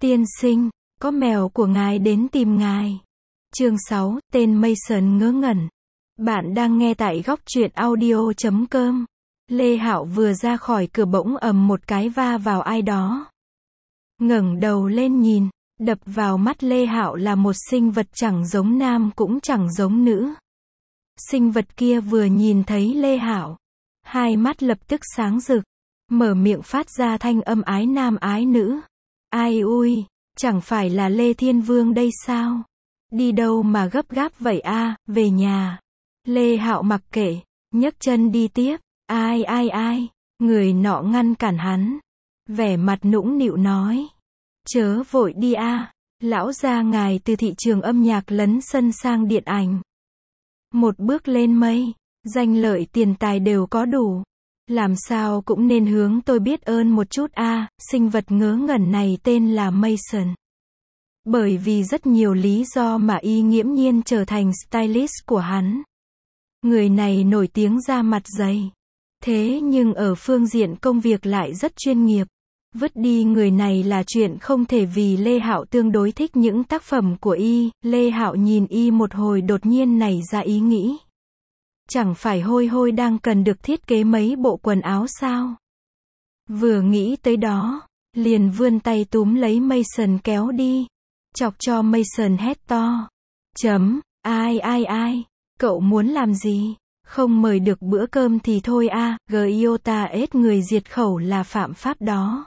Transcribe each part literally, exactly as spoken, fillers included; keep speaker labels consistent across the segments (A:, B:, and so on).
A: Tiên sinh, có mèo của ngài đến tìm ngài. Chương sáu, tên Mason ngớ ngẩn. Bạn đang nghe tại góc truyện audio chấm com. Lê Hạo vừa ra khỏi cửa bỗng ầm một cái va vào ai đó. Ngẩng đầu lên nhìn, đập vào mắt Lê Hạo là một sinh vật chẳng giống nam cũng chẳng giống nữ. Sinh vật kia vừa nhìn thấy Lê Hạo, hai mắt lập tức sáng rực, mở miệng phát ra thanh âm ái nam ái nữ. Ai ui, chẳng phải là Lê Thiên Vương đây sao? Đi đâu mà gấp gáp vậy a? Về nhà. Lê Hạo mặc kệ, nhấc chân đi tiếp. Ai ai ai, người nọ ngăn cản hắn, vẻ mặt nũng nịu nói. Chớ vội đi a, lão gia ngài từ thị trường âm nhạc lấn sân sang điện ảnh. Một bước lên mây, danh lợi tiền tài đều có đủ. Làm sao cũng nên hướng tôi biết ơn một chút a. Sinh vật ngớ ngẩn này tên là Mason. Bởi vì rất nhiều lý do mà y nghiễm nhiên trở thành stylist của hắn. Người này nổi tiếng da mặt dày. Thế nhưng ở phương diện công việc lại rất chuyên nghiệp. Vứt đi người này là chuyện không thể vì Lê Hạo tương đối thích những tác phẩm của y. Lê Hạo nhìn y một hồi đột nhiên nảy ra ý nghĩ. Chẳng phải Hôi Hôi đang cần được thiết kế mấy bộ quần áo sao? Vừa nghĩ tới đó, liền vươn tay túm lấy Mason kéo đi. Chọc cho Mason hét to. Chấm, ai ai ai, cậu muốn làm gì? Không mời được bữa cơm thì thôi a, Giota ết người diệt khẩu là phạm pháp đó.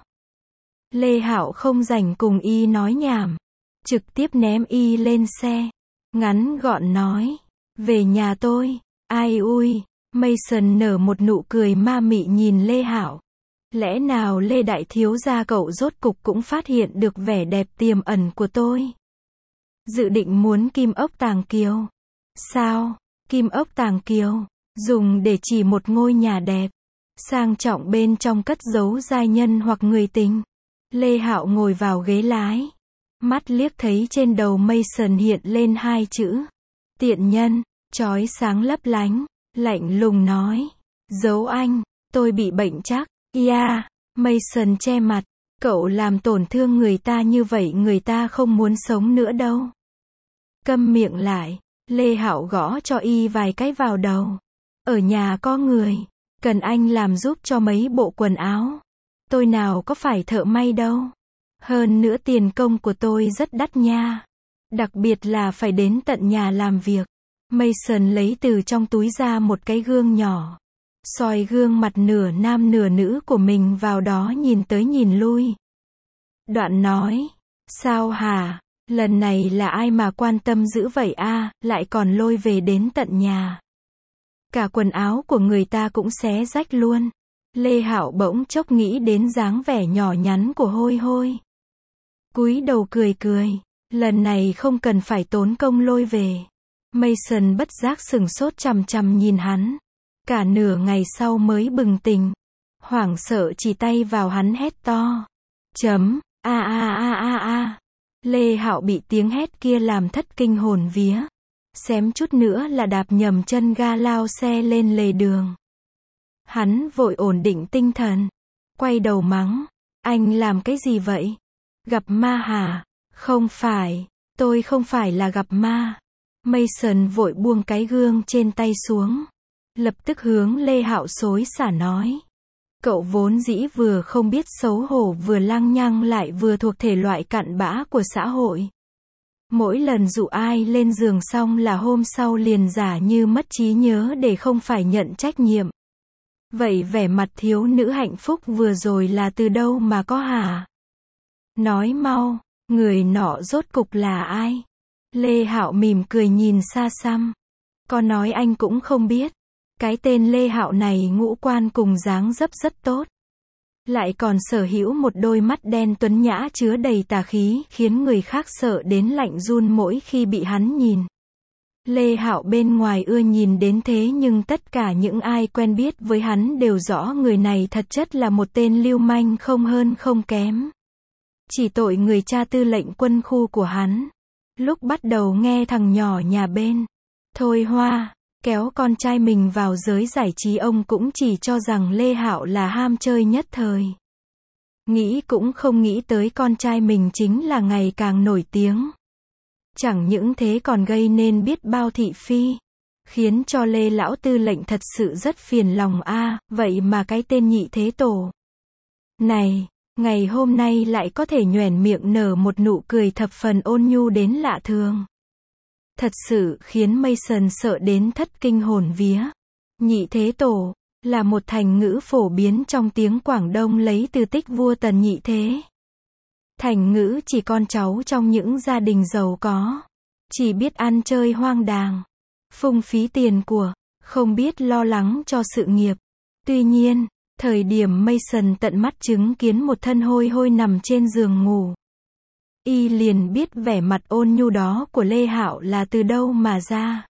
A: Lê Hạo không rảnh cùng y nói nhảm, trực tiếp ném y lên xe, ngắn gọn nói, về nhà tôi. Ai ui, Mason nở một nụ cười ma mị nhìn Lê Hạo. Lẽ nào Lê Đại Thiếu gia cậu rốt cục cũng phát hiện được vẻ đẹp tiềm ẩn của tôi? Dự định muốn kim ốc tàng kiều. Sao? Kim ốc tàng kiều, dùng để chỉ một ngôi nhà đẹp, sang trọng bên trong cất giấu giai nhân hoặc người tình. Lê Hạo ngồi vào ghế lái, mắt liếc thấy trên đầu Mason hiện lên hai chữ. Tiện nhân, chói sáng lấp lánh, lạnh lùng nói. Giấu anh, tôi bị bệnh chắc. Yeah, Mason che mặt, cậu làm tổn thương người ta như vậy người ta không muốn sống nữa đâu. Câm miệng lại, Lê Hạo gõ cho y vài cái vào đầu. Ở nhà có người, cần anh làm giúp cho mấy bộ quần áo. Tôi nào có phải thợ may đâu. Hơn nữa tiền công của tôi rất đắt nha. Đặc biệt là phải đến tận nhà làm việc. Mason lấy từ trong túi ra một cái gương nhỏ. Soi gương mặt nửa nam nửa nữ của mình vào đó nhìn tới nhìn lui. Đoạn nói, sao hả, lần này là ai mà quan tâm dữ vậy a, lại còn lôi về đến tận nhà. Cả quần áo của người ta cũng xé rách luôn. Lê Hạo bỗng chốc nghĩ đến dáng vẻ nhỏ nhắn của Hôi Hôi. Cúi đầu cười cười, lần này không cần phải tốn công lôi về. Mason bất giác sửng sốt chằm chằm nhìn hắn. Cả nửa ngày sau mới bừng tỉnh. Hoảng sợ chỉ tay vào hắn hét to. Chấm, a a a a a. Lê Hạo bị tiếng hét kia làm thất kinh hồn vía. Xém chút nữa là đạp nhầm chân ga lao xe lên lề đường. Hắn vội ổn định tinh thần. Quay đầu mắng. Anh làm cái gì vậy? Gặp ma hả? Không phải, tôi không phải là gặp ma. Mason vội buông cái gương trên tay xuống. Lập tức hướng Lê Hạo xối xả nói. Cậu vốn dĩ vừa không biết xấu hổ vừa lăng nhăng lại vừa thuộc thể loại cặn bã của xã hội. Mỗi lần dụ ai lên giường xong là hôm sau liền giả như mất trí nhớ để không phải nhận trách nhiệm. Vậy vẻ mặt thiếu nữ hạnh phúc vừa rồi là từ đâu mà có hả? Nói mau, người nọ rốt cục là ai? Lê Hạo mỉm cười nhìn xa xăm. Có nói anh cũng không biết. Cái tên Lê Hạo này ngũ quan cùng dáng dấp rất tốt. Lại còn sở hữu một đôi mắt đen tuấn nhã chứa đầy tà khí, khiến người khác sợ đến lạnh run mỗi khi bị hắn nhìn. Lê Hạo bên ngoài ưa nhìn đến thế nhưng tất cả những ai quen biết với hắn đều rõ người này thật chất là một tên lưu manh không hơn không kém. Chỉ tội người cha tư lệnh quân khu của hắn. Lúc bắt đầu nghe thằng nhỏ nhà bên, Thôi Hoa, kéo con trai mình vào giới giải trí ông cũng chỉ cho rằng Lê Hạo là ham chơi nhất thời. Nghĩ cũng không nghĩ tới con trai mình chính là ngày càng nổi tiếng. Chẳng những thế còn gây nên biết bao thị phi. Khiến cho Lê lão tư lệnh thật sự rất phiền lòng a, vậy mà cái tên Nhị Thế Tổ này, ngày hôm nay lại có thể nhoẻn miệng nở một nụ cười thập phần ôn nhu đến lạ thường. Thật sự khiến Mason sợ đến thất kinh hồn vía. Nhị Thế Tổ là một thành ngữ phổ biến trong tiếng Quảng Đông lấy từ tích vua Tần Nhị Thế. Thành ngữ chỉ con cháu trong những gia đình giàu có, chỉ biết ăn chơi hoang đàng, phung phí tiền của, không biết lo lắng cho sự nghiệp. Tuy nhiên, thời điểm Mason tận mắt chứng kiến một thân hôi hôi nằm trên giường ngủ, y liền biết vẻ mặt ôn nhu đó của Lê Hạo là từ đâu mà ra.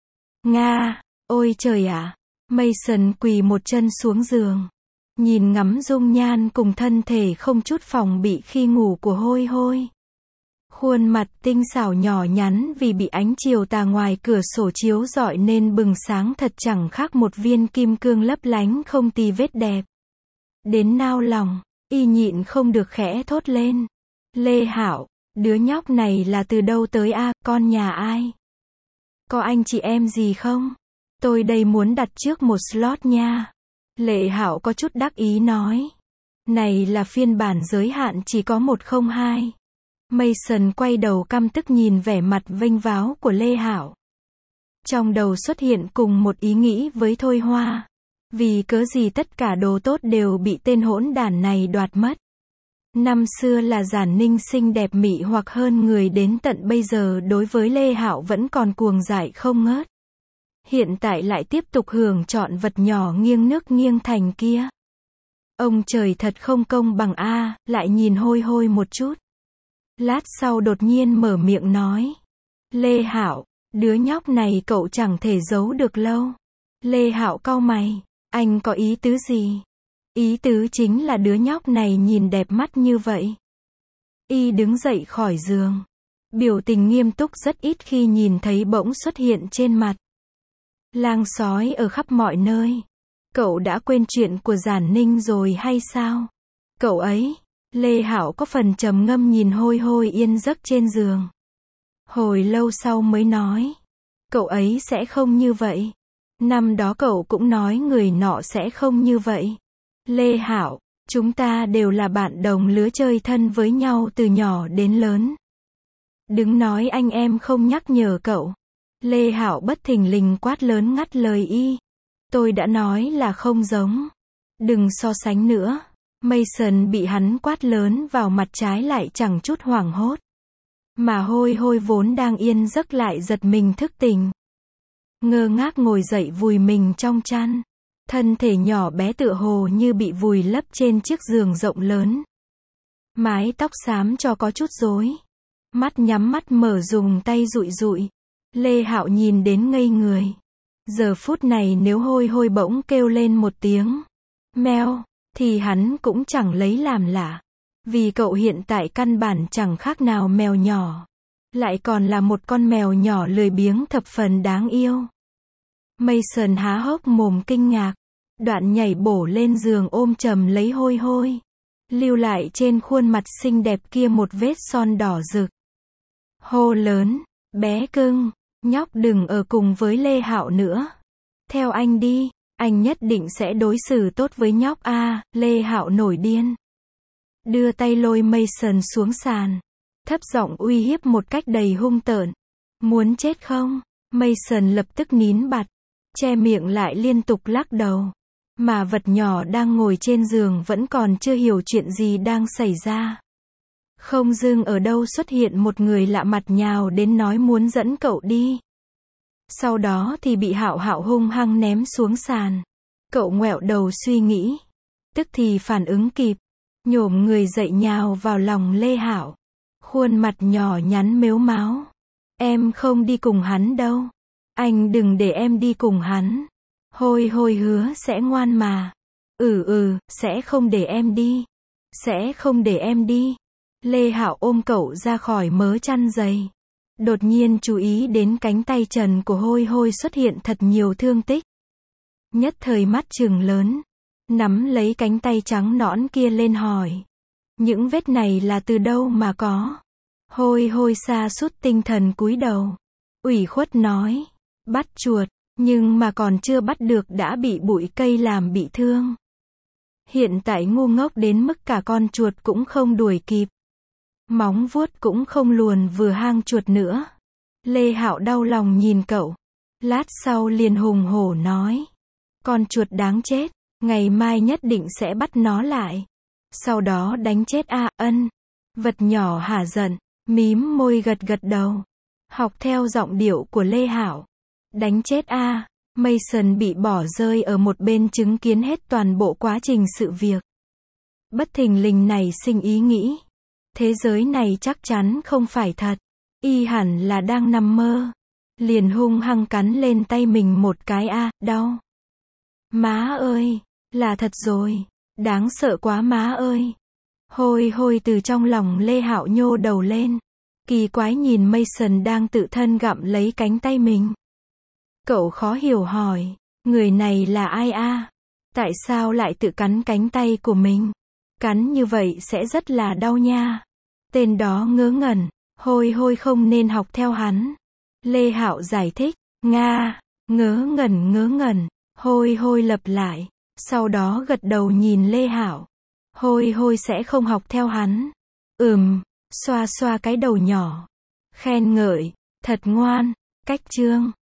A: Nga, ôi trời ạ! Mason quỳ một chân xuống giường, nhìn ngắm dung nhan cùng thân thể không chút phòng bị khi ngủ của hôi hôi. Khuôn mặt tinh xảo nhỏ nhắn vì bị ánh chiều tà ngoài cửa sổ chiếu rọi nên bừng sáng thật chẳng khác một viên kim cương lấp lánh không tì vết đẹp. Đến nao lòng, y nhịn không được khẽ thốt lên. Lê Hạo, đứa nhóc này là từ đâu tới a, con nhà ai? Có anh chị em gì không? Tôi đây muốn đặt trước một slot nha. Lê Hạo có chút đắc ý nói. Này là phiên bản giới hạn chỉ có một không hai. Mason quay đầu căm tức nhìn vẻ mặt vênh váo của Lê Hạo. Trong đầu xuất hiện cùng một ý nghĩ với Thôi Hoa. Vì cớ gì tất cả đồ tốt đều bị tên hỗn đản này đoạt mất. Năm xưa là Giản Ninh xinh đẹp mị hoặc hơn người đến tận bây giờ đối với Lê Hạo vẫn còn cuồng dại không ngớt. Hiện tại lại tiếp tục hưởng trọn vật nhỏ nghiêng nước nghiêng thành kia. Ông trời thật không công bằng a, lại nhìn hôi hôi một chút. Lát sau đột nhiên mở miệng nói. Lê Hạo, đứa nhóc này cậu chẳng thể giấu được lâu. Lê Hạo cau mày, anh có ý tứ gì? Ý tứ chính là đứa nhóc này nhìn đẹp mắt như vậy. Y đứng dậy khỏi giường. Biểu tình nghiêm túc rất ít khi nhìn thấy bỗng xuất hiện trên mặt. Lang sói ở khắp mọi nơi. Cậu đã quên chuyện của Giản Ninh rồi hay sao? Cậu ấy, Lê Hạo có phần trầm ngâm nhìn hôi hôi yên giấc trên giường. Hồi lâu sau mới nói. Cậu ấy sẽ không như vậy. Năm đó cậu cũng nói người nọ sẽ không như vậy. Lê Hạo, chúng ta đều là bạn đồng lứa chơi thân với nhau từ nhỏ đến lớn. Đừng nói anh em không nhắc nhở cậu. Lê Hạo bất thình lình quát lớn ngắt lời y. Tôi đã nói là không giống. Đừng so sánh nữa. Mason bị hắn quát lớn vào mặt trái lại chẳng chút hoảng hốt. Mà hôi hôi vốn đang yên giấc lại giật mình thức tỉnh. Ngơ ngác ngồi dậy vùi mình trong chăn. Thân thể nhỏ bé tựa hồ như bị vùi lấp trên chiếc giường rộng lớn. Mái tóc xám cho có chút rối. Mắt nhắm mắt mở dùng tay dụi dụi. Lê Hạo nhìn đến ngây người. Giờ phút này nếu hôi hôi bỗng kêu lên một tiếng meo, thì hắn cũng chẳng lấy làm lạ. Vì cậu hiện tại căn bản chẳng khác nào mèo nhỏ. Lại còn là một con mèo nhỏ lười biếng thập phần đáng yêu. Mason há hốc mồm kinh ngạc. Đoạn nhảy bổ lên giường ôm chầm lấy hôi hôi. Lưu lại trên khuôn mặt xinh đẹp kia một vết son đỏ rực. Hô lớn, bé cưng, nhóc đừng ở cùng với Lê Hạo nữa. Theo anh đi, anh nhất định sẽ đối xử tốt với nhóc a. À, Lê Hạo nổi điên. Đưa tay lôi Mason xuống sàn. Thấp giọng uy hiếp một cách đầy hung tợn. Muốn chết không? Mason lập tức nín bặt. Che miệng lại liên tục lắc đầu. Mà vật nhỏ đang ngồi trên giường vẫn còn chưa hiểu chuyện gì đang xảy ra. Không dưng ở đâu xuất hiện một người lạ mặt nhào đến nói muốn dẫn cậu đi. Sau đó thì bị Hạo Hạo hung hăng ném xuống sàn. Cậu ngoẹo đầu suy nghĩ. Tức thì phản ứng kịp. Nhổm người dậy nhào vào lòng Lê Hạo. Khuôn mặt nhỏ nhắn mếu máo. Em không đi cùng hắn đâu. Anh đừng để em đi cùng hắn. Hôi hôi hứa sẽ ngoan mà. Ừ ừ, sẽ không để em đi. Sẽ không để em đi. Lê Hạo ôm cậu ra khỏi mớ chăn dày. Đột nhiên chú ý đến cánh tay trần của hôi hôi xuất hiện thật nhiều thương tích. Nhất thời mắt trừng lớn. Nắm lấy cánh tay trắng nõn kia lên hỏi. Những vết này là từ đâu mà có? Hôi hôi sa sút tinh thần cúi đầu. Ủy khuất nói. Bắt chuột, nhưng mà còn chưa bắt được đã bị bụi cây làm bị thương. Hiện tại ngu ngốc đến mức cả con chuột cũng không đuổi kịp. Móng vuốt cũng không luồn vừa hang chuột nữa. Lê Hạo đau lòng nhìn cậu. Lát sau liền hùng hổ nói. Con chuột đáng chết, ngày mai nhất định sẽ bắt nó lại. Sau đó đánh chết a ân. Vật nhỏ hả giận, mím môi gật gật đầu. Học theo giọng điệu của Lê Hạo. Đánh chết a. Mason bị bỏ rơi ở một bên chứng kiến hết toàn bộ quá trình sự việc. Bất thình lình này sinh ý nghĩ. Thế giới này chắc chắn không phải thật. Y hẳn là đang nằm mơ. Liền hung hăng cắn lên tay mình một cái a, đau. Má ơi, là thật rồi. Đáng sợ quá má ơi. Hôi hôi từ trong lòng Lê Hạo nhô đầu lên. Kỳ quái nhìn Mason đang tự thân gặm lấy cánh tay mình. Cậu khó hiểu hỏi, người này là ai a? Tại sao lại tự cắn cánh tay của mình? Cắn như vậy sẽ rất là đau nha. Tên đó ngớ ngẩn, hôi hôi không nên học theo hắn. Lê Hạo giải thích, Nga, ngớ ngẩn ngớ ngẩn, hôi hôi lặp lại, sau đó gật đầu nhìn Lê Hạo. Hôi hôi sẽ không học theo hắn. Ừm, xoa xoa cái đầu nhỏ. Khen ngợi, thật ngoan, cách chương.